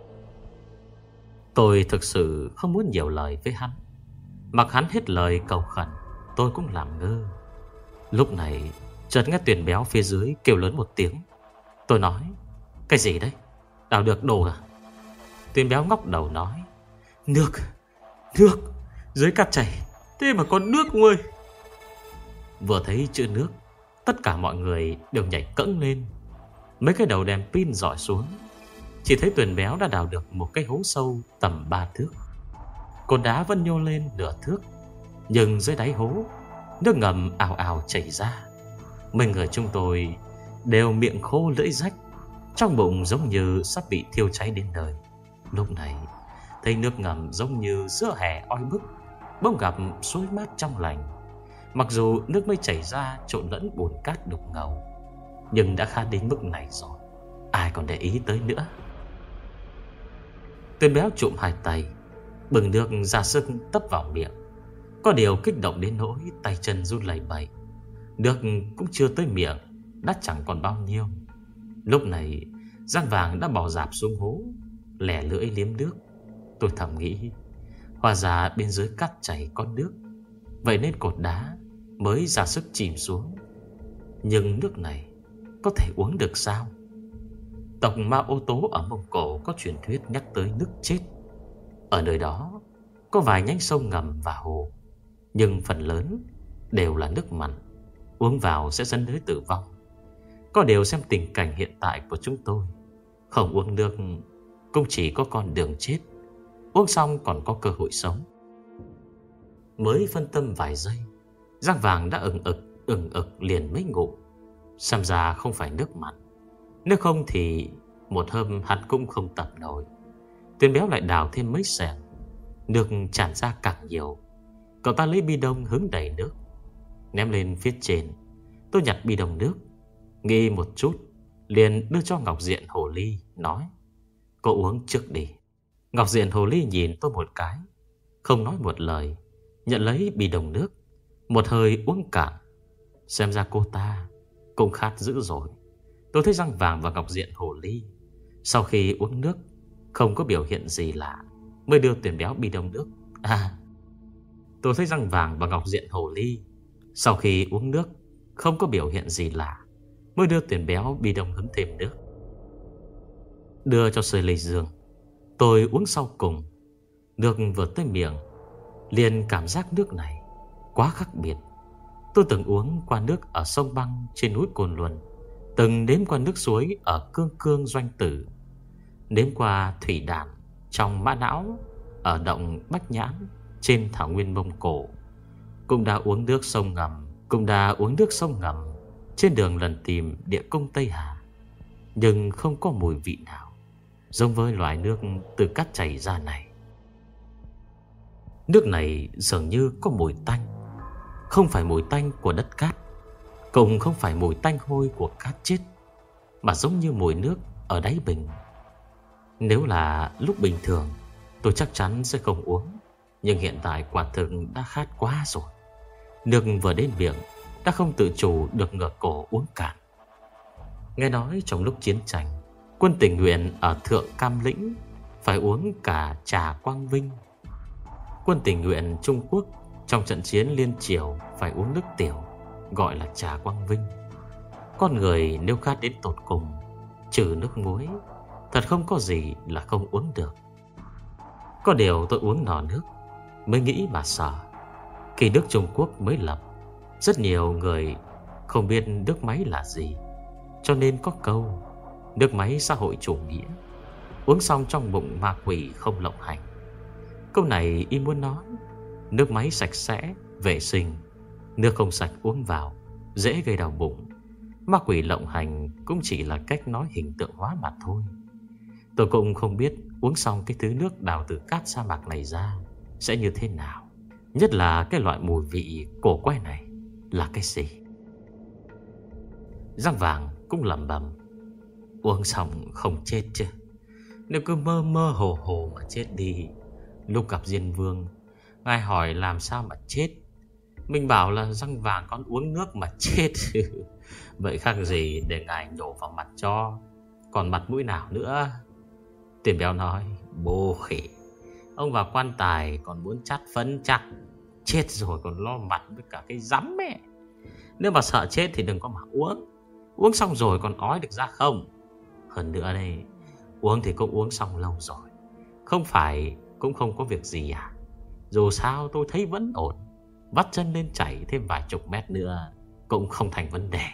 Tôi thực sự không muốn nhiều lời với hắn. Mặc hắn hết lời cầu khẩn, tôi cũng làm ngơ. Lúc này chợt nghe Tuyền béo phía dưới kêu lớn một tiếng. Tôi nói: Cái gì đấy? Đào được đồ à? Tuyền béo ngóc đầu nói: Nước, nước, dưới cát chảy, thế mà có nước ông ơi. Vừa thấy chữ nước, tất cả mọi người đều nhảy cẫng lên. Mấy cái đầu đèn pin rọi xuống, chỉ thấy Tuyền béo đã đào được một cái hố sâu tầm ba thước. Cột đá vẫn nhô lên nửa thước, nhưng dưới đáy hố nước ngầm ào ào chảy ra. Mấy người chúng tôi đều miệng khô lưỡi rách, trong bụng giống như sắp bị thiêu cháy đến nơi. Lúc này thấy nước ngầm giống như giữa hè oi bức, bỗng gặp suối mát trong lành. Mặc dù nước mới chảy ra trộn lẫn bùn cát đục ngầu, nhưng đã khá đến mức này rồi, ai còn để ý tới nữa. Tuyền béo trụm hai tay, bừng nước ra sức tấp vào miệng. Có điều kích động đến nỗi tay chân run lẩy bẩy. Nước cũng chưa tới miệng đã chẳng còn bao nhiêu. Lúc này răng vàng đã bỏ dạp xuống hố, lẻ lưỡi liếm nước. Tôi thầm nghĩ, hóa ra bên dưới cát chảy có nước, vậy nên cột đá mới ra sức chìm xuống. Nhưng nước này có thể uống được sao? Tộc Ma Ô Tố ở Mông Cổ có truyền thuyết nhắc tới nước chết. Ở nơi đó có vài nhánh sông ngầm và hồ, nhưng phần lớn đều là nước mặn, uống vào sẽ dẫn đến tử vong. Có điều xem tình cảnh hiện tại của chúng tôi, không uống nước cũng chỉ có con đường chết, uống xong còn có cơ hội sống. Mới phân tâm vài giây, răng vàng đã ừng ực ừng ực liền mấy ngụm. Xem ra không phải nước mặn, nếu không thì một hôm hắn cũng không tập nổi. Tuyền béo lại đào thêm mấy xẻng, nước tràn ra càng nhiều. Cậu ta lấy bi đông hứng đầy nước, ném lên phía trên. Tôi nhặt bi đông nước, nghĩ một chút, liền đưa cho Ngọc Diện Hồ Ly, nói: Cô uống trước đi. Ngọc Diện Hồ Ly nhìn tôi một cái, không nói một lời, nhận lấy bi đồng nước, một hơi uống cạn. Xem ra cô ta cũng khát dữ rồi. Tôi thấy răng vàng và Ngọc Diện Hồ Ly sau khi uống nước không có biểu hiện gì lạ, mới đưa Tuyền béo bi đông nước. À, tôi thấy răng vàng và Ngọc Diện Hồ Ly sau khi uống nước không có biểu hiện gì lạ, mới đưa Tuyền béo bi đông hứng thêm nước. Đưa cho Sơi Lê Dương, tôi uống sau cùng. Nước vừa tới miệng, liền cảm giác nước này quá khác biệt. Tôi từng uống qua nước ở sông băng trên núi Cồn Luân, từng nếm qua nước suối ở Cương Cương Doanh Tử, nếm qua thủy đàn trong Mã Não ở động Bách Nhãn trên thảo nguyên Mông Cổ, cũng đã uống nước sông ngầm, cũng đã uống nước sông ngầm trên đường lần tìm địa cung Tây Hà, nhưng không có mùi vị nào giống với loại nước từ cát chảy ra này. Nước này dường như có mùi tanh, không phải mùi tanh của đất cát, cũng không phải mùi tanh hôi của cát chết, mà giống như mùi nước ở đáy bình. Nếu là lúc bình thường, tôi chắc chắn sẽ không uống, nhưng hiện tại quả thực đã khát quá rồi. Nước vừa đến miệng đã không tự chủ được ngửa cổ uống cạn. Nghe nói trong lúc chiến tranh, quân tình nguyện ở Thượng Cam Lĩnh phải uống cả trà Quang Vinh. Quân tình nguyện Trung Quốc trong trận chiến Liên Triều phải uống nước tiểu, gọi là trà Quang Vinh. Con người nếu khát đến tột cùng, trừ nước muối, thật không có gì là không uống được. Có điều tôi uống nọ nước mới nghĩ mà sợ. Khi nước Trung Quốc mới lập, rất nhiều người không biết nước máy là gì, cho nên có câu nước máy xã hội chủ nghĩa, uống xong trong bụng ma quỷ không lộng hành. Câu này y muốn nói nước máy sạch sẽ, vệ sinh, nước không sạch uống vào dễ gây đau bụng. Ma quỷ lộng hành cũng chỉ là cách nói hình tượng hóa mà thôi. Tôi cũng không biết uống xong cái thứ nước đào từ cát sa mạc này ra sẽ như thế nào, nhất là cái loại mùi vị cổ quái này là cái gì. Răng vàng cũng lẩm bẩm, uống xong không chết chứ. Nếu cứ mơ mơ hồ hồ mà chết đi. Lúc gặp Diên Vương, ngài hỏi làm sao mà chết, mình bảo là răng vàng con uống nước mà chết. Vậy khác gì để ngài nhổ vào mặt cho, còn mặt mũi nào nữa. Tiền Béo nói, bố khỉ, ông vào quan tài còn muốn chát phấn chắc, chết rồi còn lo mặt với cả cái rắm mẹ. Nếu mà sợ chết thì đừng có mà uống. Uống xong rồi còn ói được ra không. Hơn nữa đây, uống thì cũng uống xong lâu rồi, không phải cũng không có việc gì à. Dù sao tôi thấy vẫn ổn, vắt chân lên chảy thêm vài chục mét nữa cũng không thành vấn đề.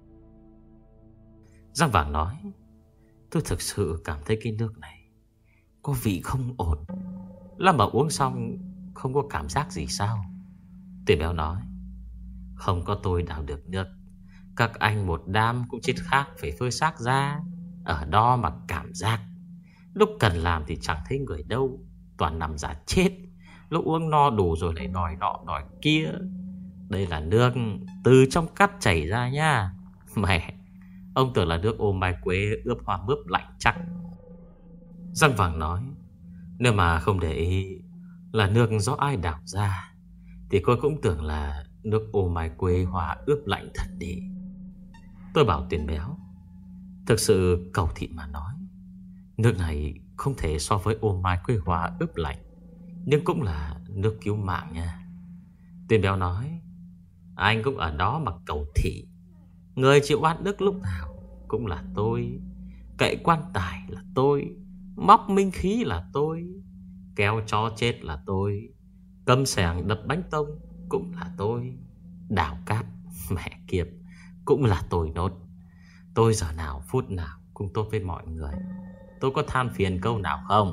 Giang Vàng nói, tôi thực sự cảm thấy cái nước này có vị không ổn. Làm bảo uống xong không có cảm giác gì sao? Tiền Béo nói, không có tôi đào được nước, các anh một đám cũng chết khác phải phơi xác ra. Ở đó mà cảm giác, lúc cần làm thì chẳng thấy người đâu, toàn nằm giả chết. Lúc uống no đủ rồi lại đòi nọ đòi kia. Đây là nước từ trong cát chảy ra nha. Mẹ, ông tưởng là nước ô mai quế ướp hoa mướp lạnh chắc. Răng Vàng nói, nếu mà không để ý là nước do ai đào ra thì tôi cũng tưởng là nước ô mai quế hoa ướp lạnh thật đi. Tôi bảo Tiền Béo, thực sự cầu thị mà nói, nước này không thể so với ô mai quế hoa ướp lạnh, nhưng cũng là nước cứu mạng nha. Tiền Béo nói, anh cũng ở đó mà cầu thị. Người chịu oan ức lúc nào cũng là tôi, cậy quan tài là tôi, móc minh khí là tôi, kéo chó chết là tôi, cầm xẻng đập bánh tông cũng là tôi, đào cát mẹ kiếp cũng là tôi nốt. Tôi giờ nào phút nào cũng tốt với mọi người. Tôi có than phiền câu nào không?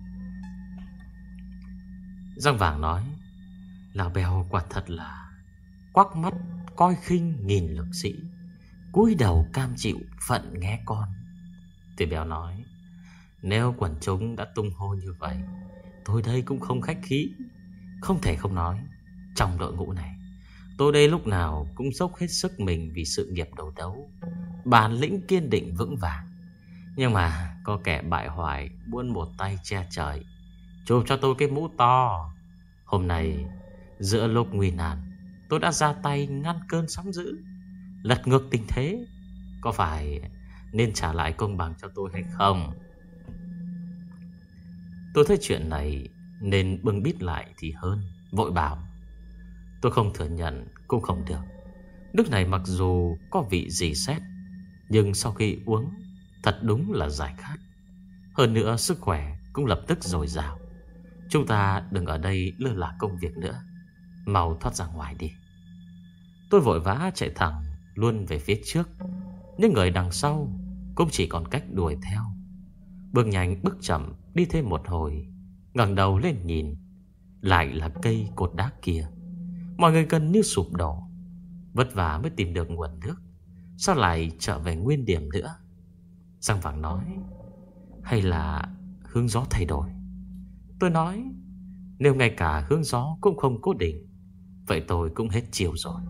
Răng Vàng nói, Lão Béo quả thật là quắc mắt coi khinh nghìn lực sĩ, cúi đầu cam chịu phận nghe con. Tiền Béo nói, nếu quần chúng đã tung hô như vậy, tôi đây cũng không khách khí. Không thể không nói, trong đội ngũ này, tôi đây lúc nào cũng dốc hết sức mình vì sự nghiệp đầu đấu, bản lĩnh kiên định vững vàng. Nhưng mà có kẻ bại hoại muốn một tay che trời, chụp cho tôi cái mũ to. Hôm nay giữa lúc nguy nan, tôi đã ra tay ngăn cơn sóng dữ, lật ngược tình thế. Có phải nên trả lại công bằng cho tôi hay không? Tôi thấy chuyện này nên bưng bít lại thì hơn, vội bảo, tôi không thừa nhận cũng không được. Nước này mặc dù có vị dì xét, nhưng sau khi uống thật đúng là giải khát. Hơn nữa sức khỏe cũng lập tức dồi dào. Chúng ta đừng ở đây lơ là công việc nữa, mau thoát ra ngoài đi. Tôi vội vã chạy thẳng luôn về phía trước. Những người đằng sau cũng chỉ còn cách đuổi theo. Bước nhanh bước chậm đi thêm một hồi, ngẩng đầu lên nhìn, lại là cây cột đá kia. Mọi người gần như sụp đổ. Vất vả mới tìm được nguồn nước, sao lại trở về nguyên điểm nữa? Răng Vàng nói, hay là hướng gió thay đổi? Tôi nói, nếu ngay cả hướng gió cũng không cố định, vậy tôi cũng hết chiều rồi.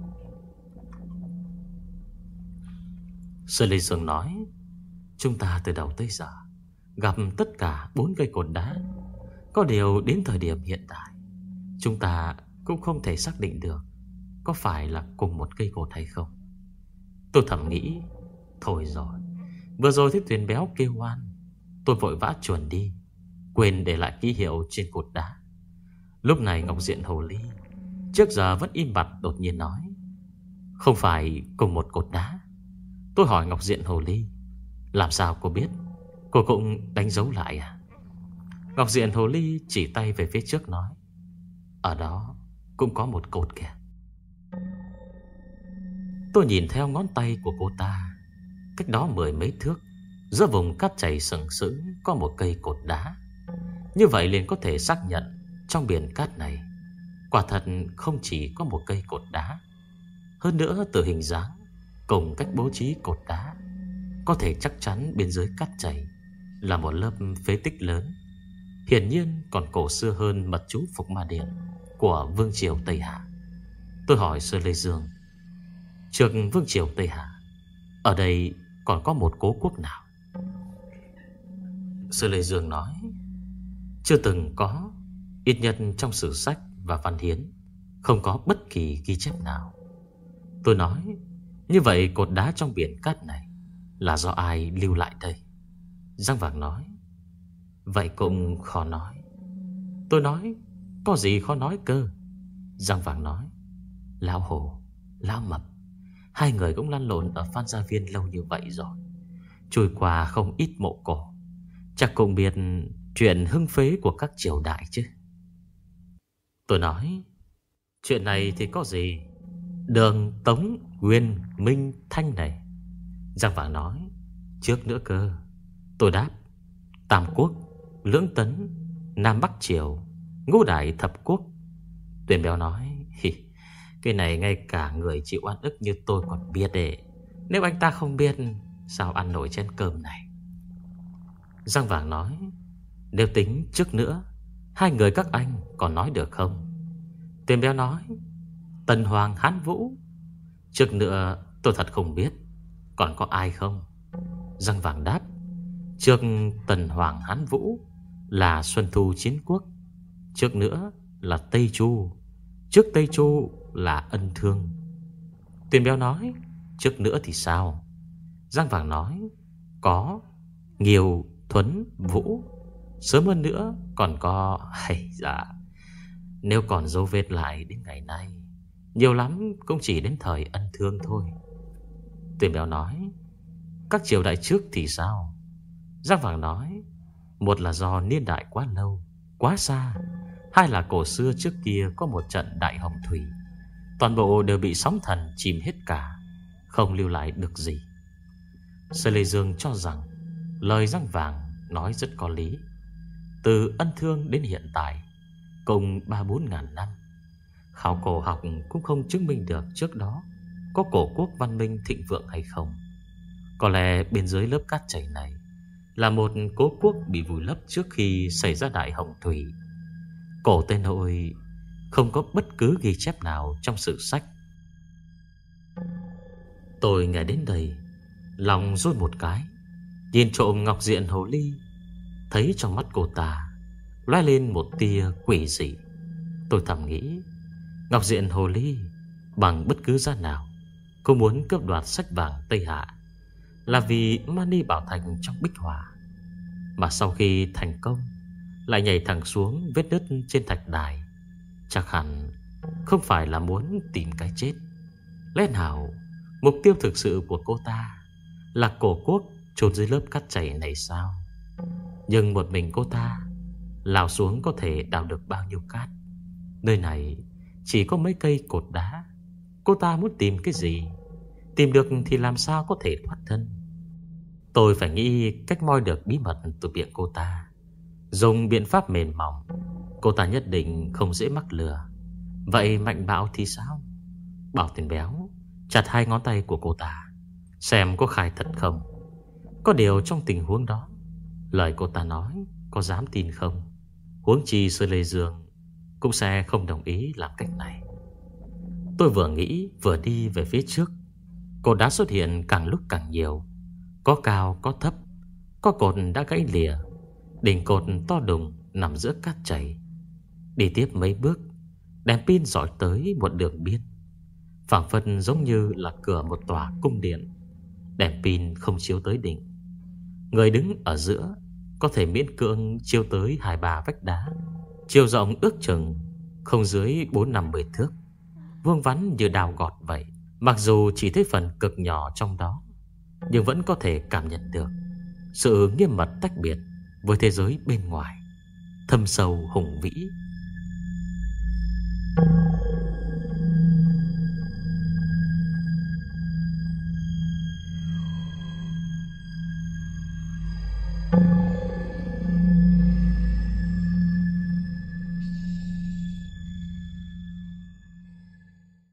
Sơn Lê Dương nói, chúng ta từ đầu tới giờ gặp tất cả bốn cây cột đá. Có điều đến thời điểm hiện tại, chúng ta cũng không thể xác định được có phải là cùng một cây cột hay không. Tôi thầm nghĩ, thôi rồi, vừa rồi thấy Tuyền Béo kêu oan, tôi vội vã chuồn đi. quên để lại ký hiệu trên cột đá. Lúc này Ngọc Diện Hồ Ly trước giờ vẫn im bặt đột nhiên nói: "Không phải cùng một cột đá." Tôi hỏi Ngọc Diện Hồ Ly: "Làm sao cô biết? Cô cũng đánh dấu lại à?" Ngọc Diện Hồ Ly chỉ tay về phía trước nói: "Ở đó cũng có một cột kìa." Tôi nhìn theo ngón tay của cô ta. Cách đó mười mấy thước, giữa vùng cát chảy sừng sững có một cây cột đá. Như vậy liền có thể xác nhận trong biển cát này quả thật không chỉ có một cây cột đá. Hơn nữa từ hình dáng cùng cách bố trí cột đá, có thể chắc chắn bên dưới cát chảy là một lớp phế tích lớn, hiển nhiên còn cổ xưa hơn mật chú Phục Ma Điện của Vương triều Tây Hạ. Tôi hỏi Sơ Lê Dương: "Trước Vương triều Tây Hạ, ở đây còn có một cố quốc nào?" Sơ Lê Dương nói: "Chưa từng có, ít nhất trong sử sách và văn hiến không có bất kỳ ghi chép nào." Tôi nói: "Như vậy cột đá trong biển cát này là do ai lưu lại đây?" Giang Vàng nói: "Vậy cũng khó nói." Tôi nói: "Có gì khó nói cơ?" Giang Vàng nói: "Lão Hồ, Lão Mập, hai người cũng lăn lộn ở Phan Gia Viên lâu như vậy rồi, trôi qua không ít mộ cổ, chắc cũng biết chuyện hưng phế của các triều đại chứ." Tôi nói: "Chuyện này thì có gì, Đường, Tống, Nguyên, Minh, Thanh này." Giang Vàng nói: "Trước nữa cơ." Tôi đáp: "Tam Quốc, Lưỡng Tấn, Nam Bắc Triều, Ngũ Đại Thập Quốc." Tuyền Béo nói: "Hì, cái này ngay cả người chịu oan ức như tôi còn biết đấy. Nếu anh ta không biết, sao ăn nổi chén cơm này?" Giang Vàng nói: "Nếu tính trước nữa, hai người các anh còn nói được không?" Tuyền Béo nói: "Tần Hoàng Hán Vũ." Trước nữa tôi thật không biết, còn có ai không? Giang Vàng đáp: "Trước Tần Hoàng Hán Vũ là Xuân Thu Chiến Quốc, trước nữa là Tây Chu, trước Tây Chu là Ân Thương." Tuyền Béo nói: "Trước nữa thì sao?" Giang Vàng nói: "Có Nghiêu, Thuấn, Vũ. Sớm hơn nữa còn có hay dạ, nếu còn dấu vết lại đến ngày nay, nhiều lắm cũng chỉ đến thời Ân Thương thôi." Tuyền Béo nói: "Các triều đại trước thì sao?" Giang Vàng nói: "Một là do niên đại quá lâu, quá xa. Hai là cổ xưa trước kia có một trận đại hồng thủy, toàn bộ đều bị sóng thần chìm hết cả, không lưu lại được gì." Sơ Lê Dương cho rằng lời Giang Vàng nói rất có lý. Từ Ân Thương đến hiện tại cùng ba bốn ngàn năm, khảo cổ học cũng không chứng minh được trước đó có cổ quốc văn minh thịnh vượng hay không. Có lẽ bên dưới lớp cát chảy này là một cố quốc bị vùi lấp trước khi xảy ra đại hồng thủy. Cổ Tây Nội không có bất cứ ghi chép nào trong sử sách. Tôi nghe đến đây, lòng run một cái, nhìn trộm Ngọc Diện Hồ Ly, thấy trong mắt cô ta lóe lên một tia quỷ dị. Tôi thầm nghĩ, Ngọc Diện Hồ Ly bằng bất cứ giá nào cô muốn cướp đoạt sách vàng Tây Hạ là vì Mani Bảo Thạch trong bích hỏa, mà sau khi thành công lại nhảy thẳng xuống vết nứt trên thạch đài. Chắc hẳn không phải là muốn tìm cái chết. Lẽ nào mục tiêu thực sự của cô ta là cổ quốc chôn dưới lớp cát chảy này sao? Nhưng một mình cô ta lao xuống có thể đào được bao nhiêu cát? Nơi này chỉ có mấy cây cột đá. Cô ta muốn tìm cái gì? Tìm được thì làm sao có thể thoát thân? Tôi phải nghĩ cách moi được bí mật từ miệng cô ta. Dùng biện pháp mềm mỏng, cô ta nhất định không dễ mắc lừa. Vậy Mạnh Bạo thì sao? Bảo Tiền Béo chặt hai ngón tay của cô ta, xem có khai thật không. Có điều trong tình huống đó, lời cô ta nói có dám tin không? Huống chi Sơ Lê Dương cũng sẽ không đồng ý làm cách này. Tôi vừa nghĩ vừa đi về phía trước. Cột đá xuất hiện càng lúc càng nhiều, có cao có thấp, có cột đã gãy lìa, đỉnh cột to đùng nằm giữa cát chảy. Đi tiếp mấy bước, đèn pin rọi tới một đường biên, phảng phất giống như là cửa một tòa cung điện. Đèn pin không chiếu tới đỉnh. Người đứng ở giữa có thể miễn cưỡng chiêu tới hai ba vách đá, chiều rộng ước chừng không dưới bốn năm mươi thước, vuông vắn như đào gọt vậy. Mặc dù chỉ thấy phần cực nhỏ trong đó, nhưng vẫn có thể cảm nhận được sự nghiêm mật tách biệt với thế giới bên ngoài, thâm sâu hùng vĩ. you